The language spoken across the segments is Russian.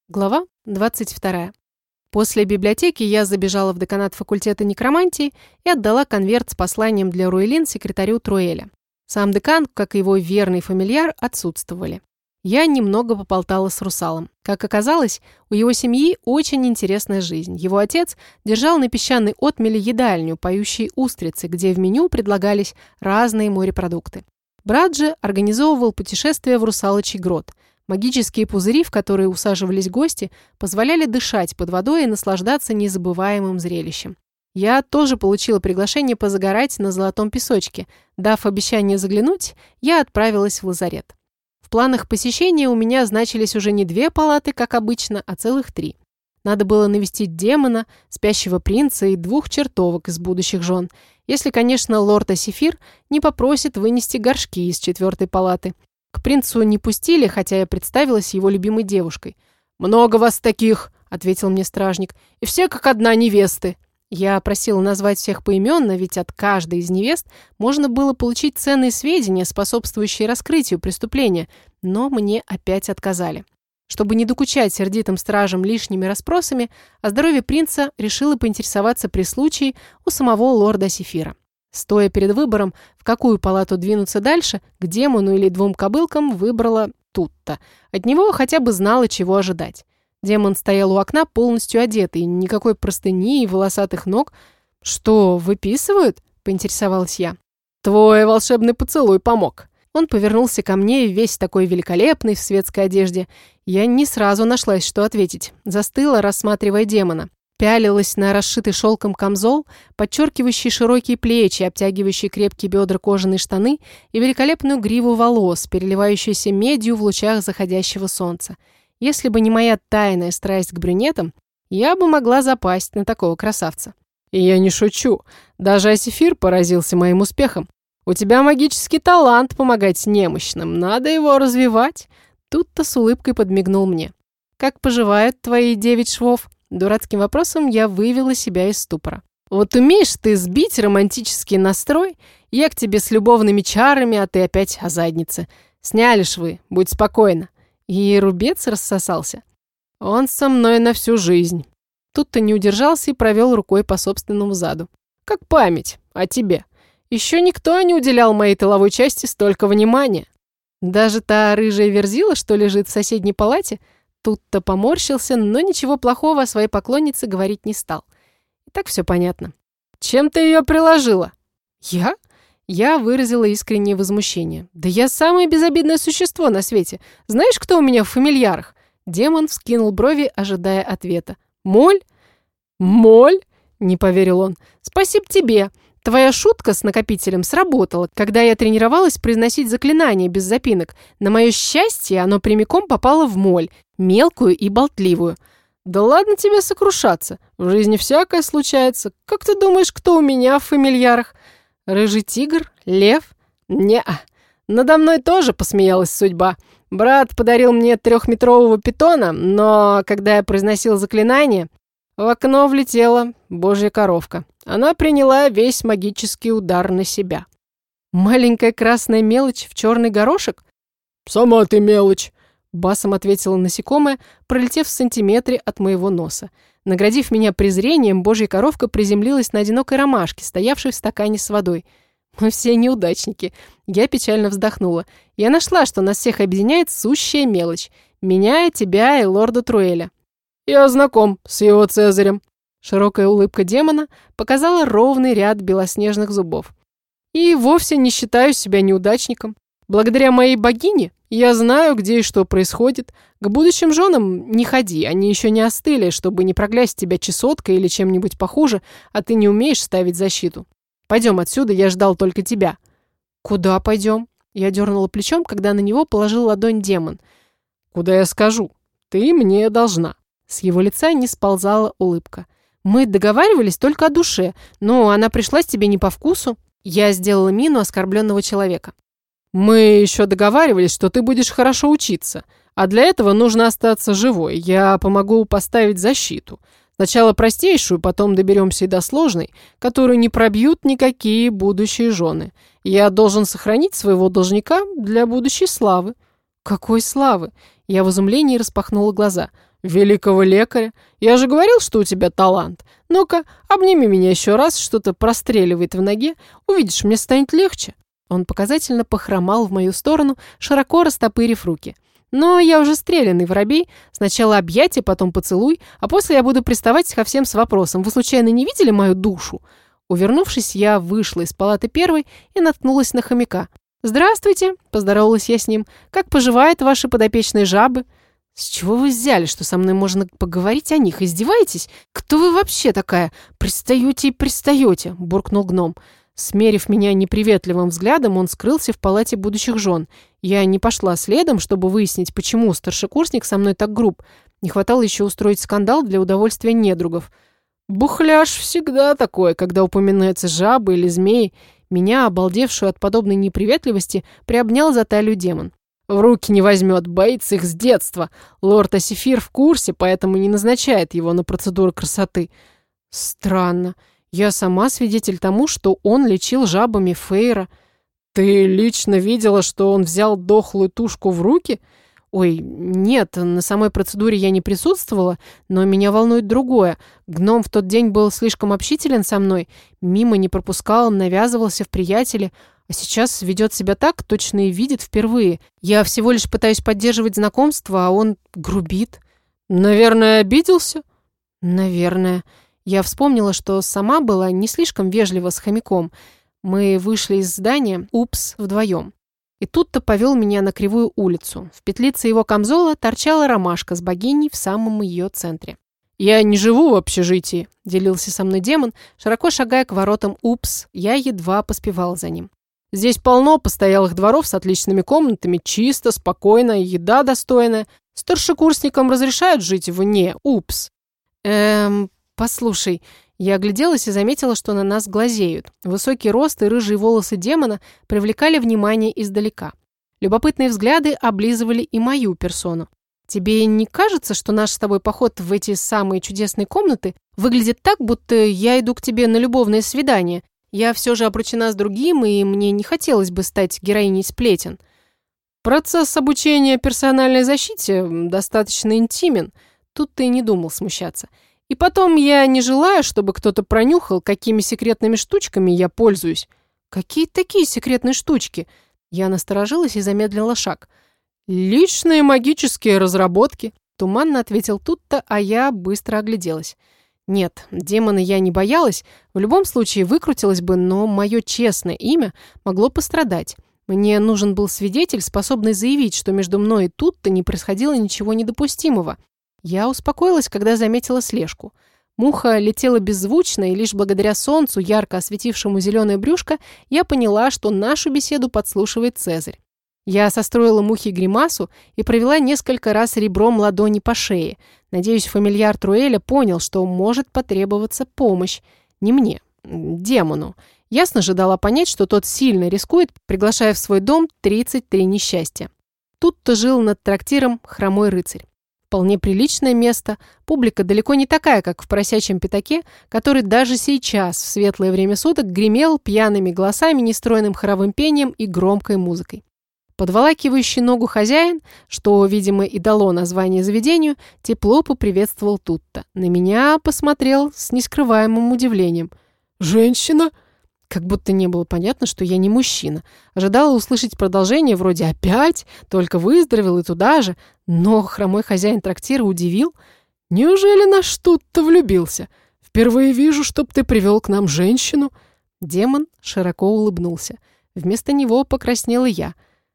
Глава 22. После библиотеки я забежала в деканат факультета некромантии и отдала конверт с посланием для Руэлин секретарю Труэля. Сам декан, как и его верный фамильяр, отсутствовали. Я немного поболтала с русалом. Как оказалось, у его семьи очень интересная жизнь. Его отец держал на песчаной отмеле едальню «Поющие устрицы», где в меню предлагались разные морепродукты. Брат же организовывал путешествия в русалочий грот. Магические пузыри, в которые усаживались гости, позволяли дышать под водой и наслаждаться незабываемым зрелищем. Я тоже получила приглашение позагорать на золотом песочке. Дав обещание заглянуть, я отправилась в лазарет. В планах посещения у меня значились уже не 2 палаты, как обычно, а целых 3. Надо было навестить демона, спящего принца и 2 чертовок из будущих жен, если, конечно, лорд Асифир не попросит вынести горшки из 4-й палаты. К принцу не пустили, хотя я представилась его любимой девушкой. «Много вас таких», — ответил мне стражник, — «и все как одна невесты». Я просила назвать всех поименно, ведь от каждой из невест можно было получить ценные сведения, способствующие раскрытию преступления, но мне опять отказали. Чтобы не докучать сердитым стражам лишними расспросами, о здоровье принца решила поинтересоваться при случае у самого лорда Асифира. Стоя перед выбором, в какую палату двинуться дальше, к демону или 2 кобылкам, выбрала тут-то. От него хотя бы знала, чего ожидать. Демон стоял у окна полностью одетый, никакой простыни и волосатых ног. «Что, выписывают?» – поинтересовалась я. «Твой волшебный поцелуй помог». Он повернулся ко мне, весь такой великолепный, в светской одежде. Я не сразу нашлась, что ответить. Застыла, рассматривая демона. Пялилась на расшитый шелком камзол, подчеркивающий широкие плечи, обтягивающий крепкие бедра кожаные штаны и великолепную гриву волос, переливающуюся медью в лучах заходящего солнца. Если бы не моя тайная страсть к брюнетам, я бы могла запасть на такого красавца. И я не шучу. Даже Асифир поразился моим успехом. У тебя магический талант помогать немощным, надо его развивать. Тут-то с улыбкой подмигнул мне. Как поживают твои 9 швов? Дурацким вопросом я вывела себя из ступора. Вот умеешь ты сбить романтический настрой, я к тебе с любовными чарами, а ты опять о заднице. Сняли швы, будь спокойна. И рубец рассосался. Он со мной на всю жизнь. Тут-то не удержался и провел рукой по собственному заду. Как память о тебе. Еще никто не уделял моей тыловой части столько внимания. Даже та рыжая верзила, что лежит в соседней палате, тут-то поморщился, но ничего плохого о своей поклоннице говорить не стал. И так все понятно. «Чем ты ее приложила?» «Я?» Я выразила искреннее возмущение. «Да я самое безобидное существо на свете. Знаешь, кто у меня в фамильярах?» Демон вскинул брови, ожидая ответа. «Моль?» «Моль?» — не поверил он. «Спасибо тебе. Твоя шутка с накопителем сработала, когда я тренировалась произносить заклинания без запинок. На мое счастье, оно прямиком попало в моль, мелкую и болтливую. Да ладно тебе сокрушаться. В жизни всякое случается. Как ты думаешь, кто у меня в фамильярах? Рыжий тигр? Лев? Не-а. Надо мной тоже посмеялась судьба. Брат подарил мне 3-метрового питона, но когда я произносил заклинание, в окно влетела божья коровка. Она приняла весь магический удар на себя. «Маленькая красная мелочь в черный горошек?» «Сама ты мелочь!» Басом ответила насекомое, пролетев в сантиметре от моего носа. Наградив меня презрением, божья коровка приземлилась на одинокой ромашке, стоявшей в стакане с водой. Мы все неудачники. Я печально вздохнула. Я нашла, что нас всех объединяет сущая мелочь. Меня, тебя и лорда Труэля. «Я знаком с его Цезарем». Широкая улыбка демона показала ровный ряд белоснежных зубов. «И вовсе не считаю себя неудачником. Благодаря моей богине я знаю, где и что происходит. К будущим женам не ходи, они еще не остыли, чтобы не проклясть тебя чесоткой или чем-нибудь похуже, а ты не умеешь ставить защиту. Пойдем отсюда, я ждал только тебя». «Куда пойдем?» Я дернула плечом, когда на него положил ладонь демон. «Куда я скажу? Ты мне должна». С его лица не сползала улыбка. «Мы договаривались только о душе, но она пришлась тебе не по вкусу». Я сделала мину оскорбленного человека. «Мы еще договаривались, что ты будешь хорошо учиться, а для этого нужно остаться живой. Я помогу поставить защиту. Сначала простейшую, потом доберемся и до сложной, которую не пробьют никакие будущие жены. Я должен сохранить своего должника для будущей славы». «Какой славы?» Я в изумлении распахнула глаза. великого лекаря. Я же говорил, что у тебя талант. Ну-ка, обними меня еще раз, что-то простреливает в ноге. Увидишь, мне станет легче». Он показательно похромал в мою сторону, широко растопырив руки. «Но я уже стрелянный воробей. Сначала объятие, потом поцелуй, а после я буду приставать ко всем с вопросом: вы случайно не видели мою душу?» Увернувшись, я вышла из палаты первой и наткнулась на хомяка. «Здравствуйте», – поздоровалась я с ним. «Как поживают ваши подопечные жабы?» «С чего вы взяли, что со мной можно поговорить о них? Издеваетесь? Кто вы вообще такая? Пристаете и пристаете», – буркнул гном. Смерив меня неприветливым взглядом, он скрылся в палате будущих жен. Я не пошла следом, чтобы выяснить, почему старшекурсник со мной так груб. Не хватало еще устроить скандал для удовольствия недругов. Бухляж всегда такое, когда упоминаются жабы или змеи. Меня, обалдевшую от подобной неприветливости, приобнял за талию демон. В руки не возьмет, боится их с детства. Лорд Асифир в курсе, поэтому не назначает его на процедуры красоты. Странно. Я сама свидетель тому, что он лечил жабами Фейра. Ты лично видела, что он взял дохлую тушку в руки? Ой, нет, на самой процедуре я не присутствовала, но меня волнует другое. Гном в тот день был слишком общителен со мной, мимо не пропускал, навязывался в приятели, а сейчас ведет себя так, точно и видит впервые. Я всего лишь пытаюсь поддерживать знакомство, а он грубит. Наверное, обиделся? Наверное. Я вспомнила, что сама была не слишком вежлива с хомяком. Мы вышли из здания, вдвоем. И тут-то повел меня на кривую улицу. В петлице его камзола торчала ромашка с богиней в самом ее центре. «Я не живу в общежитии», – делился со мной демон, широко шагая к воротам я едва поспевала за ним. «Здесь полно постоялых дворов с отличными комнатами, чисто, спокойно, еда достойная. Старшекурсникам разрешают жить вне Послушай». Я огляделась и заметила, что на нас глазеют. Высокий рост и рыжие волосы демона привлекали внимание издалека. Любопытные взгляды облизывали и мою персону. «Тебе не кажется, что наш с тобой поход в эти самые чудесные комнаты выглядит так, будто я иду к тебе на любовное свидание? Я все же обручена с другим, и мне не хотелось бы стать героиней сплетен». «Процесс обучения персональной защите достаточно интимен». Тут ты и не думал смущаться. «И потом я не желаю, чтобы кто-то пронюхал, какими секретными штучками я пользуюсь». «Какие такие секретные штучки?» Я насторожилась и замедлила шаг. «Личные магические разработки», – туманно ответил Тутто, а я быстро огляделась. Нет, демона я не боялась, в любом случае выкрутилась бы, но мое честное имя могло пострадать. Мне нужен был свидетель, способный заявить, что между мной и Тутто не происходило ничего недопустимого. Я успокоилась, когда заметила слежку. Муха летела беззвучно, и лишь благодаря солнцу, ярко осветившему зеленое брюшко, я поняла, что нашу беседу подслушивает Цезарь. Я состроила мухе гримасу и провела несколько раз ребром ладони по шее. Надеюсь, фамильяр Труэля понял, что может потребоваться помощь. Не мне, демону. Ясно же дала понять, что тот сильно рискует, приглашая в свой дом 33 несчастья. Тут-то жил над трактиром хромой рыцарь. Вполне приличное место, публика далеко не такая, как в «Поросячьем пятаке», который даже сейчас, в светлое время суток, гремел пьяными голосами, нестройным хоровым пением и громкой музыкой. Подволакивающий ногу хозяин, что, видимо, и дало название заведению, тепло поприветствовал Тутто. На меня посмотрел с нескрываемым удивлением. «Женщина?» Как будто не было понятно, что я не мужчина. Ожидала услышать продолжение вроде «опять?», «только выздоровел и туда же», но хромой хозяин трактира удивил. «Неужели наш Тутто влюбился? Впервые вижу, чтоб ты привел к нам женщину». Демон широко улыбнулся. Вместо него покраснела я.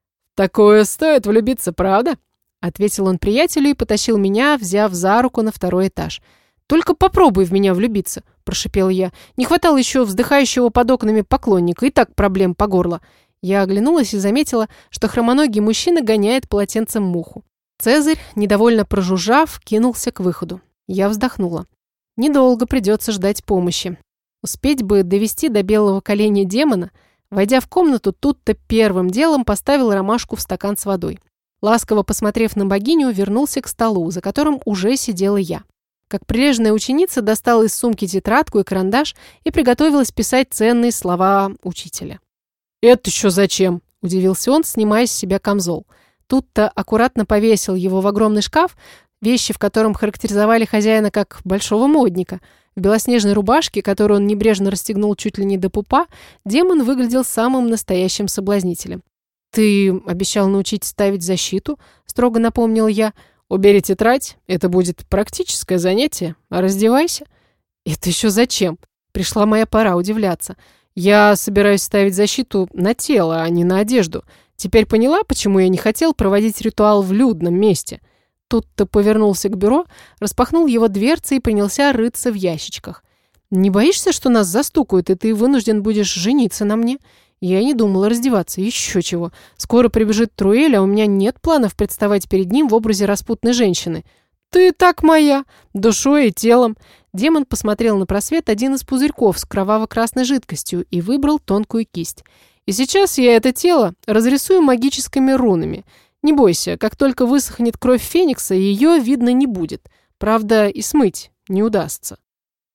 «Такое стоит влюбиться, правда?» Ответил он приятелю и потащил меня, взяв за руку на второй этаж. «Только попробуй в меня влюбиться», – прошипел я. «Не хватало еще вздыхающего под окнами поклонника, и так проблем по горло». Я оглянулась и заметила, что хромоногий мужчина гоняет полотенцем муху. Цезарь, недовольно прожужжав, кинулся к выходу. Я вздохнула. Недолго придется ждать помощи. Успеть бы довести до белого коленя демона. Войдя в комнату, Тутто первым делом поставил ромашку в стакан с водой. Ласково посмотрев на богиню, вернулся к столу, за которым уже сидела я. Как прилежная ученица, достала из сумки тетрадку и карандаш и приготовилась писать ценные слова учителя. «Это еще зачем?» – удивился он, снимая с себя камзол. Тутто аккуратно повесил его в огромный шкаф Вещи, в котором характеризовали хозяина как большого модника. В белоснежной рубашке, которую он небрежно расстегнул чуть ли не до пупа, демон выглядел самым настоящим соблазнителем. «Ты обещал научить ставить защиту?» – строго напомнил я. «Убери тетрадь, это будет практическое занятие, а раздевайся». «Это еще зачем?» Пришла моя пора удивляться. «Я собираюсь ставить защиту на тело, а не на одежду. Теперь поняла, почему я не хотел проводить ритуал в людном месте?» Тут-то повернулся к бюро, распахнул его дверцы и принялся рыться в ящичках. «Не боишься, что нас застукают, и ты вынужден будешь жениться на мне?» Я не думала раздеваться. Еще чего. Скоро прибежит Труэль, а у меня нет планов представать перед ним в образе распутной женщины. «Ты так моя! Душой и телом!» Демон посмотрел на просвет один из пузырьков с кроваво-красной жидкостью и выбрал тонкую кисть. «И сейчас я это тело разрисую магическими рунами. Не бойся, как только высохнет кровь Феникса, ее видно не будет. Правда, и смыть не удастся».